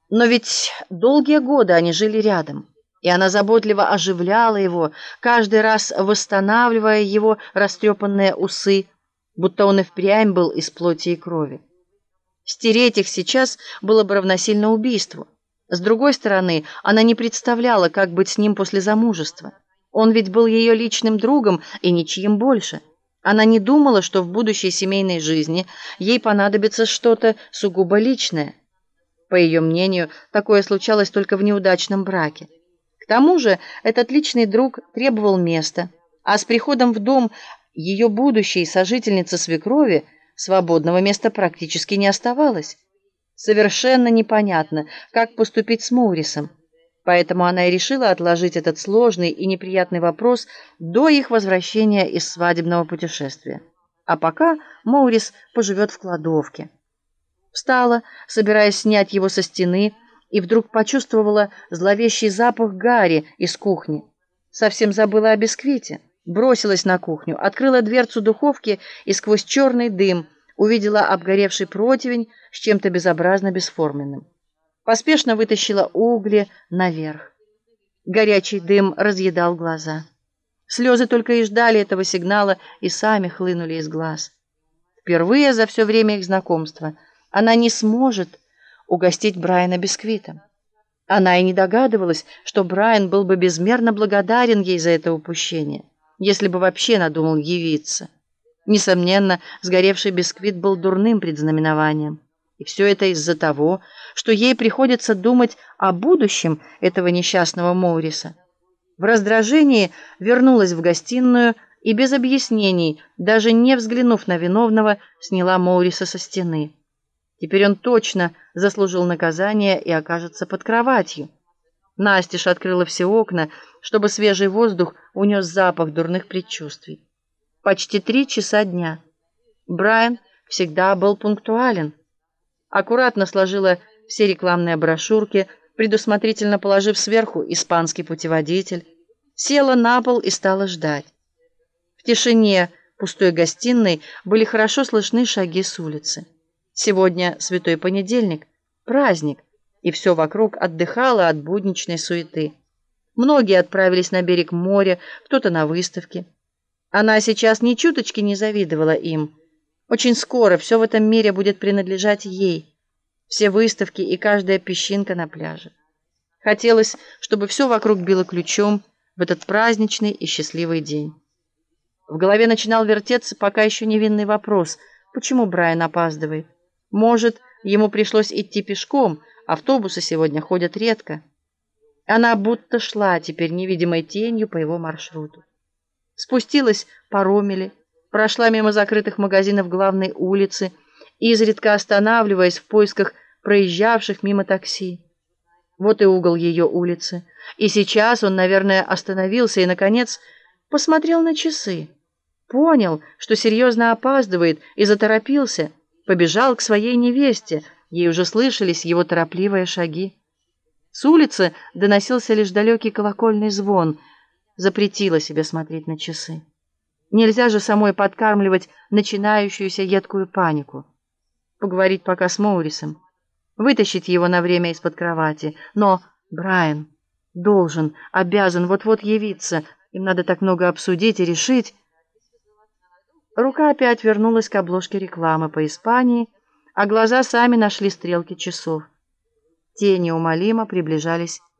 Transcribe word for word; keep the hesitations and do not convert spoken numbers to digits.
Но ведь долгие годы они жили рядом, и она заботливо оживляла его, каждый раз восстанавливая его растрепанные усы, будто он и впрямь был из плоти и крови. Стереть их сейчас было бы равносильно убийству. С другой стороны, она не представляла, как быть с ним после замужества. Он ведь был ее личным другом и ничьим больше. Она не думала, что в будущей семейной жизни ей понадобится что-то сугубо личное. По ее мнению, такое случалось только в неудачном браке. К тому же этот личный друг требовал места, а с приходом в дом ее будущей сожительницы свекрови свободного места практически не оставалось. Совершенно непонятно, как поступить с Моурисом. Поэтому она и решила отложить этот сложный и неприятный вопрос до их возвращения из свадебного путешествия. А пока Моурис поживет в кладовке. Встала, собираясь снять его со стены, и вдруг почувствовала зловещий запах гари из кухни. Совсем забыла о бисквите. Бросилась на кухню, открыла дверцу духовки и сквозь черный дым увидела обгоревший противень с чем-то безобразно бесформенным. Поспешно вытащила угли наверх. Горячий дым разъедал глаза. Слезы только и ждали этого сигнала и сами хлынули из глаз. Впервые за все время их знакомства она не сможет угостить Брайана бисквитом. Она и не догадывалась, что Брайан был бы безмерно благодарен ей за это упущение, если бы вообще надумал явиться. Несомненно, сгоревший бисквит был дурным предзнаменованием. И все это из-за того, что ей приходится думать о будущем этого несчастного Моуриса. В раздражении вернулась в гостиную и без объяснений, даже не взглянув на виновного, сняла Моуриса со стены. Теперь он точно заслужил наказание и окажется под кроватью. Настежь открыла все окна, чтобы свежий воздух унес запах дурных предчувствий. Почти три часа дня. Брайан всегда был пунктуален. Аккуратно сложила все рекламные брошюрки, предусмотрительно положив сверху испанский путеводитель, села на пол и стала ждать. В тишине пустой гостиной были хорошо слышны шаги с улицы. Сегодня Святой Понедельник, праздник, и все вокруг отдыхало от будничной суеты. Многие отправились на берег моря, кто-то на выставки. Она сейчас ни чуточки не завидовала им. Очень скоро все в этом мире будет принадлежать ей. Все выставки и каждая песчинка на пляже. Хотелось, чтобы все вокруг било ключом в этот праздничный и счастливый день. В голове начинал вертеться пока еще невинный вопрос: почему Брайан опаздывает? Может, ему пришлось идти пешком, автобусы сегодня ходят редко. Она будто шла теперь невидимой тенью по его маршруту. Спустилась по Ромеле, прошла мимо закрытых магазинов главной улицы, изредка останавливаясь в поисках проезжавших мимо такси. Вот и угол ее улицы. И сейчас он, наверное, остановился и, наконец, посмотрел на часы. Понял, что серьезно опаздывает, и заторопился. Побежал к своей невесте. Ей уже слышались его торопливые шаги. С улицы доносился лишь далекий колокольный звон. Запретила себе смотреть на часы. Нельзя же самой подкармливать начинающуюся едкую панику. Поговорить пока с Моурисом. Вытащить его на время из-под кровати. Но Брайан должен, обязан вот-вот явиться. Им надо так много обсудить и решить. Рука опять вернулась к обложке рекламы по Испании, а глаза сами нашли стрелки часов. Те неумолимо приближались